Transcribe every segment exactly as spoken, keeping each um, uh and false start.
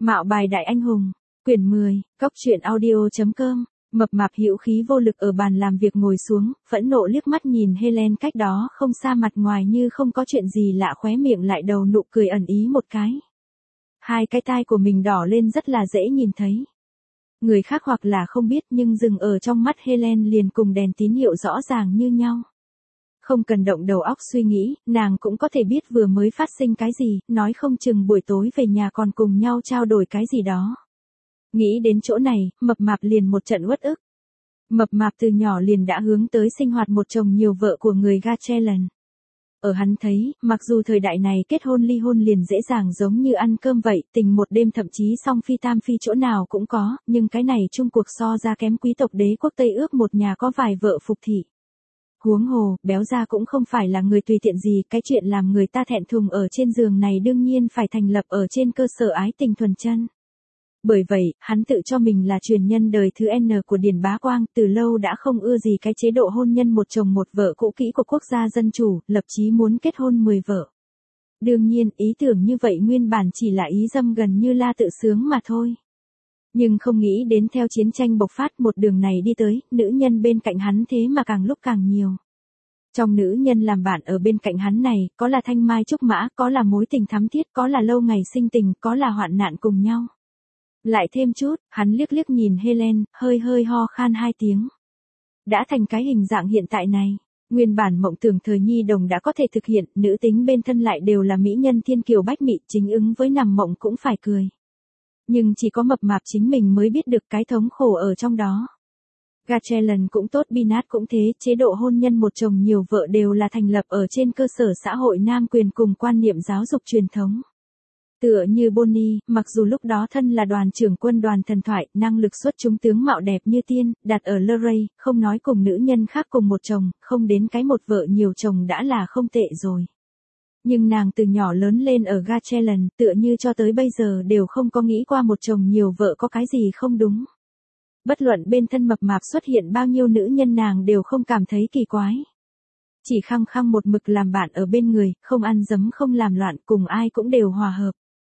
Mạo bài đại anh hùng, quyển mười, cóc truyện audio chấm com. Mập mạp hữu khí vô lực ở bàn làm việc ngồi xuống, phẫn nộ liếc mắt nhìn Helen cách đó không xa, mặt ngoài như không có chuyện gì lạ, khóe miệng lại đầu nụ cười ẩn ý một cái. Hai cái tai của mình đỏ lên rất là dễ nhìn thấy. Người khác hoặc là không biết, nhưng dừng ở trong mắt Helen liền cùng đèn tín hiệu rõ ràng như nhau. Không cần động đầu óc suy nghĩ, nàng cũng có thể biết vừa mới phát sinh cái gì, nói không chừng buổi tối về nhà còn cùng nhau trao đổi cái gì đó. Nghĩ đến chỗ này, mập mạp liền một trận uất ức. Mập mạp từ nhỏ liền đã hướng tới sinh hoạt một chồng nhiều vợ của người Gachelan. Ở hắn thấy, mặc dù thời đại này kết hôn ly hôn liền dễ dàng giống như ăn cơm vậy, tình một đêm thậm chí song phi tam phi chỗ nào cũng có, nhưng cái này chung cuộc so ra kém quý tộc đế quốc Tây ước một nhà có vài vợ phục thị. Huống hồ, béo ra cũng không phải là người tùy tiện gì, cái chuyện làm người ta thẹn thùng ở trên giường này đương nhiên phải thành lập ở trên cơ sở ái tình thuần chân. Bởi vậy, hắn tự cho mình là truyền nhân đời thứ N của Điền Bá Quang, từ lâu đã không ưa gì cái chế độ hôn nhân một chồng một vợ cũ kỹ của quốc gia dân chủ, lập chí muốn kết hôn mười vợ. Đương nhiên, ý tưởng như vậy nguyên bản chỉ là ý dâm gần như la tự sướng mà thôi. Nhưng không nghĩ đến theo chiến tranh bộc phát một đường này đi tới, nữ nhân bên cạnh hắn thế mà càng lúc càng nhiều. Trong nữ nhân làm bạn ở bên cạnh hắn này, có là thanh mai trúc mã, có là mối tình thắm thiết, có là lâu ngày sinh tình, có là hoạn nạn cùng nhau. Lại thêm chút, hắn liếc liếc nhìn Helen, hơi hơi ho khan hai tiếng. Đã thành cái hình dạng hiện tại này, nguyên bản mộng tưởng thời nhi đồng đã có thể thực hiện, nữ tính bên thân lại đều là mỹ nhân thiên kiều bách mị, chính ứng với nằm mộng cũng phải cười. Nhưng chỉ có mập mạp chính mình mới biết được cái thống khổ ở trong đó. Gachelan cũng tốt, Binat cũng thế, chế độ hôn nhân một chồng nhiều vợ đều là thành lập ở trên cơ sở xã hội nam quyền cùng quan niệm giáo dục truyền thống. Tựa như Bonnie, mặc dù lúc đó thân là đoàn trưởng quân đoàn thần thoại, năng lực xuất chúng tướng mạo đẹp như tiên, đặt ở Luray, không nói cùng nữ nhân khác cùng một chồng, không đến cái một vợ nhiều chồng đã là không tệ rồi. Nhưng nàng từ nhỏ lớn lên ở Gachelan, tựa như cho tới bây giờ đều không có nghĩ qua một chồng nhiều vợ có cái gì không đúng. Bất luận bên thân mập mạp xuất hiện bao nhiêu nữ nhân nàng đều không cảm thấy kỳ quái. Chỉ khăng khăng một mực làm bạn ở bên người, không ăn dấm không làm loạn, cùng ai cũng đều hòa hợp.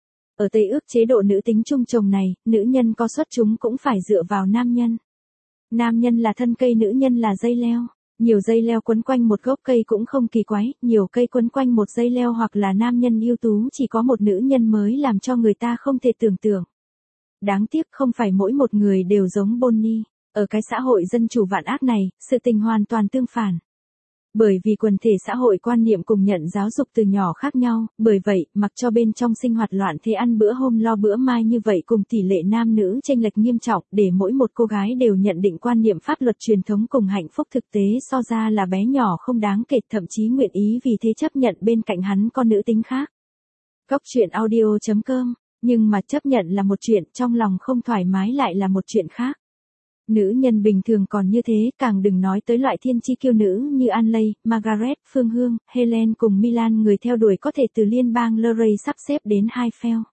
Ở Tây ước chế độ nữ tính chung chồng này, nữ nhân có xuất chúng cũng phải dựa vào nam nhân. Nam nhân là thân cây, nữ nhân là dây leo. Nhiều dây leo quấn quanh một gốc cây cũng không kỳ quái, nhiều cây quấn quanh một dây leo hoặc là nam nhân ưu tú chỉ có một nữ nhân mới làm cho người ta không thể tưởng tượng. Đáng tiếc không phải mỗi một người đều giống Bonnie. Ở cái xã hội dân chủ vạn ác này, sự tình hoàn toàn tương phản. Bởi vì quần thể xã hội quan niệm cùng nhận giáo dục từ nhỏ khác nhau, bởi vậy, mặc cho bên trong sinh hoạt loạn thế ăn bữa hôm lo bữa mai như vậy cùng tỷ lệ nam nữ chênh lệch nghiêm trọng, để mỗi một cô gái đều nhận định quan niệm pháp luật truyền thống cùng hạnh phúc thực tế so ra là bé nhỏ không đáng kể, thậm chí nguyện ý vì thế chấp nhận bên cạnh hắn con nữ tính khác. Cóc truyện audio chấm com, nhưng mà chấp nhận là một chuyện, trong lòng không thoải mái lại là một chuyện khác. Nữ nhân bình thường còn như thế, càng đừng nói tới loại thiên chi kiêu nữ như Anley, Margaret, Phương Hương, Helen cùng Milan, người theo đuổi có thể từ liên bang Luray sắp xếp đến Highfield.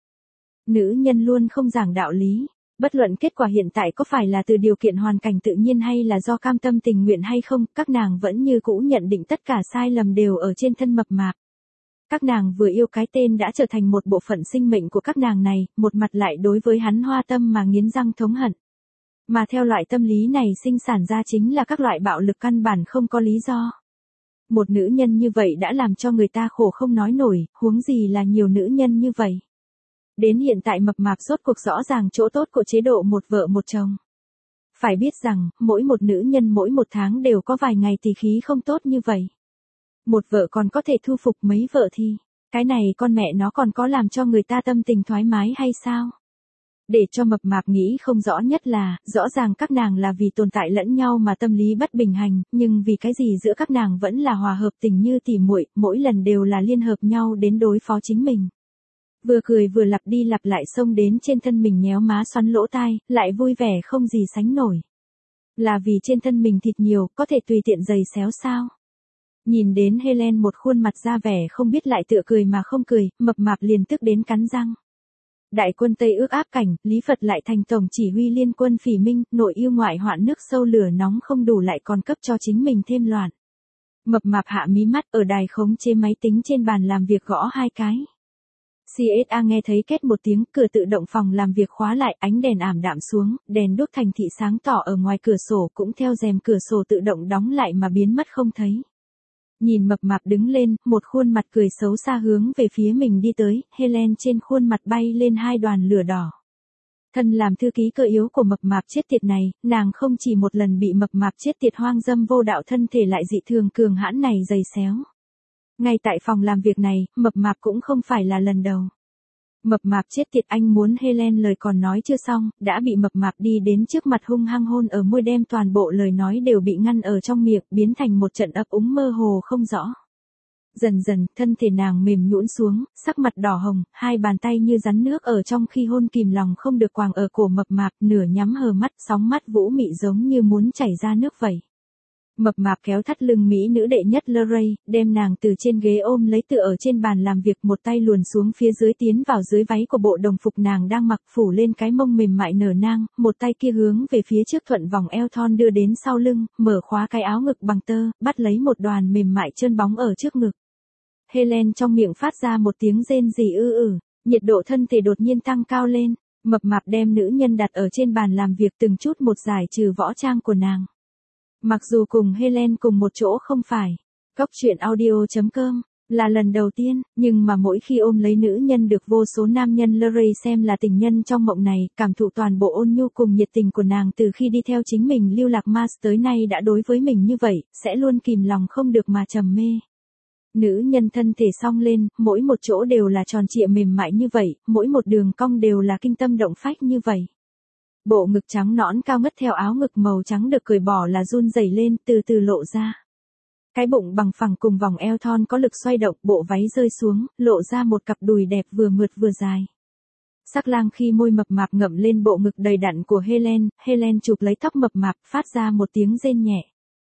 Nữ nhân luôn không giảng đạo lý, bất luận kết quả hiện tại có phải là từ điều kiện hoàn cảnh tự nhiên hay là do cam tâm tình nguyện hay không, các nàng vẫn như cũ nhận định tất cả sai lầm đều ở trên thân mập mạp. Các nàng vừa yêu cái tên đã trở thành một bộ phận sinh mệnh của các nàng này, một mặt lại đối với hắn hoa tâm mà nghiến răng thống hận. Mà theo loại tâm lý này sinh sản ra chính là các loại bạo lực căn bản không có lý do. Một nữ nhân như vậy đã làm cho người ta khổ không nói nổi, huống gì là nhiều nữ nhân như vậy. Đến hiện tại mập mạp rốt cuộc rõ ràng chỗ tốt của chế độ một vợ một chồng. Phải biết rằng, mỗi một nữ nhân mỗi một tháng đều có vài ngày tỷ khí không tốt như vậy. Một vợ còn có thể thu phục mấy vợ thì, cái này con mẹ nó còn có làm cho người ta tâm tình thoải mái hay sao? Để cho mập mạp nghĩ không rõ nhất là, rõ ràng các nàng là vì tồn tại lẫn nhau mà tâm lý bất bình hành, nhưng vì cái gì giữa các nàng vẫn là hòa hợp tình như tỉ muội, mỗi lần đều là liên hợp nhau đến đối phó chính mình. Vừa cười vừa lặp đi lặp lại xông đến trên thân mình nhéo má xoắn lỗ tai, lại vui vẻ không gì sánh nổi. Là vì trên thân mình thịt nhiều, có thể tùy tiện giày xéo sao? Nhìn đến Helen một khuôn mặt ra vẻ không biết lại tựa cười mà không cười, mập mạp liền tức đến cắn răng. Đại quân Tây ước áp cảnh, Lý Phật lại thành tổng chỉ huy liên quân phỉ minh, nội yêu ngoại hoạn, nước sâu lửa nóng không đủ lại còn cấp cho chính mình thêm loạn. Mập mạp hạ mí mắt ở đài khống chế máy tính trên bàn làm việc gõ hai cái. xê ét a nghe thấy két một tiếng, cửa tự động phòng làm việc khóa lại, ánh đèn ảm đạm xuống, đèn đốt thành thị sáng tỏ ở ngoài cửa sổ cũng theo rèm cửa sổ tự động đóng lại mà biến mất không thấy. Nhìn mập mạp đứng lên, một khuôn mặt cười xấu xa hướng về phía mình đi tới, Helen trên khuôn mặt bay lên hai đoàn lửa đỏ. Thân làm thư ký cơ yếu của mập mạp chết tiệt này, nàng không chỉ một lần bị mập mạp chết tiệt hoang dâm vô đạo thân thể lại dị thường cường hãn này giày xéo. Ngay tại phòng làm việc này, mập mạp cũng không phải là lần đầu. Mập mạp chết tiệt, anh muốn Helen lời còn nói chưa xong, đã bị mập mạp đi đến trước mặt hung hăng hôn ở môi, đem toàn bộ lời nói đều bị ngăn ở trong miệng, biến thành một trận ấp úng mơ hồ không rõ. Dần dần, thân thể nàng mềm nhũn xuống, sắc mặt đỏ hồng, hai bàn tay như rắn nước ở trong khi hôn kìm lòng không được quàng ở cổ mập mạp, nửa nhắm hờ mắt, sóng mắt vũ mị giống như muốn chảy ra nước vậy. Mập mạp kéo thắt lưng mỹ nữ đệ nhất Lorray, đem nàng từ trên ghế ôm lấy tựa ở trên bàn làm việc, một tay luồn xuống phía dưới tiến vào dưới váy của bộ đồng phục nàng đang mặc, phủ lên cái mông mềm mại nở nang, một tay kia hướng về phía trước thuận vòng eo thon đưa đến sau lưng, mở khóa cái áo ngực bằng tơ, bắt lấy một đoàn mềm mại trơn bóng ở trước ngực. Helen trong miệng phát ra một tiếng rên rỉ ư ử, nhiệt độ thân thể đột nhiên tăng cao lên, mập mạp đem nữ nhân đặt ở trên bàn làm việc từng chút một giải trừ võ trang của nàng. Mặc dù cùng Helen cùng một chỗ không phải, Cóc truyện audio chấm com, là lần đầu tiên, nhưng mà mỗi khi ôm lấy nữ nhân được vô số nam nhân Lorray xem là tình nhân trong mộng này, cảm thụ toàn bộ ôn nhu cùng nhiệt tình của nàng từ khi đi theo chính mình lưu lạc Mars tới nay đã đối với mình như vậy, sẽ luôn kìm lòng không được mà trầm mê. Nữ nhân thân thể song lên, mỗi một chỗ đều là tròn trịa mềm mại như vậy, mỗi một đường cong đều là kinh tâm động phách như vậy. Bộ ngực trắng nõn cao ngất theo áo ngực màu trắng được cởi bỏ là run rẩy lên, từ từ lộ ra. Cái bụng bằng phẳng cùng vòng eo thon có lực xoay động, bộ váy rơi xuống, lộ ra một cặp đùi đẹp vừa mượt vừa dài. Sắc lang khi môi mập mạp ngậm lên bộ ngực đầy đặn của Helen, Helen chụp lấy tóc mập mạp, phát ra một tiếng rên nhẹ.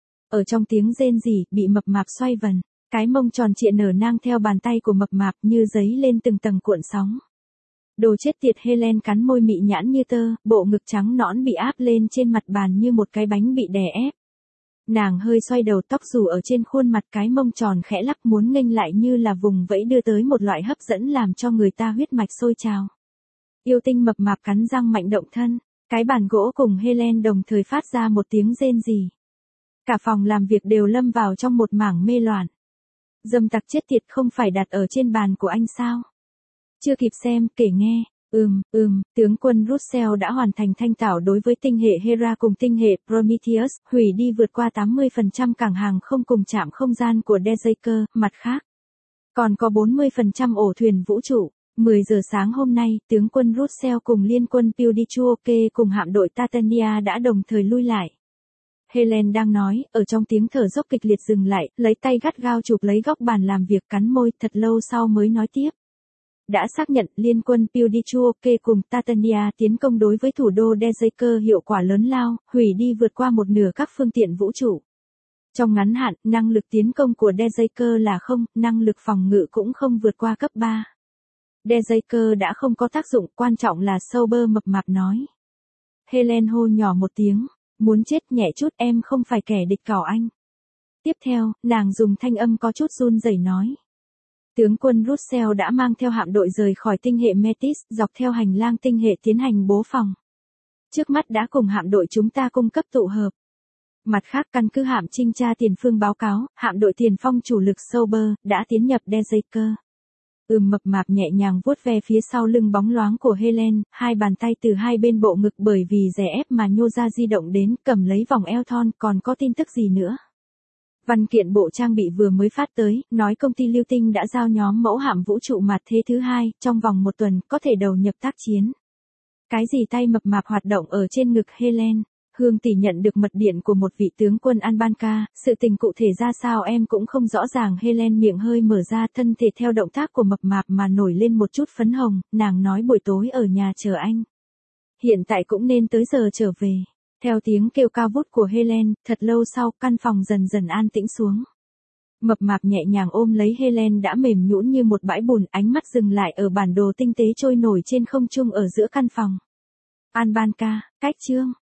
Ở trong tiếng rên rỉ, bị mập mạp xoay vần, cái mông tròn trịa nở nang theo bàn tay của mập mạp như giấy lên từng tầng cuộn sóng. Đồ chết tiệt, Helen cắn môi mị nhãn như tơ, bộ ngực trắng nõn bị áp lên trên mặt bàn như một cái bánh bị đè ép. Nàng hơi xoay đầu, tóc rủ ở trên khuôn mặt, cái mông tròn khẽ lắc muốn nghênh lại như là vùng vẫy đưa tới một loại hấp dẫn làm cho người ta huyết mạch sôi trào. Yêu tinh mập mạp cắn răng mạnh động thân, cái bàn gỗ cùng Helen đồng thời phát ra một tiếng rên rỉ. Cả phòng làm việc đều lâm vào trong một mảng mê loạn. Dâm tặc chết tiệt, không phải đặt ở trên bàn của anh sao? Chưa kịp xem, kể nghe. Ừm, ừm, tướng quân Russell đã hoàn thành thanh tảo đối với tinh hệ Hera cùng tinh hệ Prometheus, hủy đi vượt qua tám mươi phần trăm cảng hàng không cùng trạm không gian của Dejaker, mặt khác. Còn có bốn mươi phần trăm ổ thuyền vũ trụ. mười giờ sáng hôm nay, tướng quân Russell cùng liên quân Pudichuoke cùng hạm đội Tatania đã đồng thời lui lại. Helen đang nói, ở trong tiếng thở dốc kịch liệt dừng lại, lấy tay gắt gao chụp lấy góc bàn làm việc, cắn môi, thật lâu sau mới nói tiếp. Đã xác nhận liên quân Pudichuoke cùng Tatania tiến công đối với thủ đô Dejaker hiệu quả lớn lao, hủy đi vượt qua một nửa các phương tiện vũ trụ. Trong ngắn hạn, năng lực tiến công của Dejaker là không, năng lực phòng ngự cũng không vượt qua cấp ba. Dejaker đã không có tác dụng, quan trọng là Sober mập mạp nói. Helen hô nhỏ một tiếng, muốn chết nhẹ chút, em không phải kẻ địch cỏ anh. Tiếp theo, nàng dùng thanh âm có chút run rẩy nói. Tướng quân Russell đã mang theo hạm đội rời khỏi tinh hệ Metis, dọc theo hành lang tinh hệ tiến hành bố phòng. Trước mắt đã cùng hạm đội chúng ta cung cấp tụ hợp. Mặt khác, căn cứ hạm trinh tra tiền phương báo cáo, hạm đội tiền phong chủ lực Sober đã tiến nhập Dejaker. Ừm, mập mạp nhẹ nhàng vuốt ve phía sau lưng bóng loáng của Helen, hai bàn tay từ hai bên bộ ngực bởi vì đè ép mà nhô ra di động đến, cầm lấy vòng eo thon, còn có tin tức gì nữa? Văn kiện bộ trang bị vừa mới phát tới, nói công ty Lưu Tinh đã giao nhóm mẫu hạm vũ trụ Mạt Thế thứ hai, trong vòng một tuần, có thể đầu nhập tác chiến. Cái gì? Tay mập mạp hoạt động ở trên ngực Helen. Hương tỷ nhận được mật điện của một vị tướng quân Albanca, sự tình cụ thể ra sao em cũng không rõ ràng. Helen miệng hơi mở ra, thân thể theo động tác của mập mạp mà nổi lên một chút phấn hồng, nàng nói buổi tối ở nhà chờ anh. Hiện tại cũng nên tới giờ trở về. Theo tiếng kêu cao vút của Helen, thật lâu sau, căn phòng dần dần an tĩnh xuống. Mập mạp nhẹ nhàng ôm lấy Helen đã mềm nhũn như một bãi bùn, ánh mắt dừng lại ở bản đồ tinh tế trôi nổi trên không trung ở giữa căn phòng. Albanca, cách chương.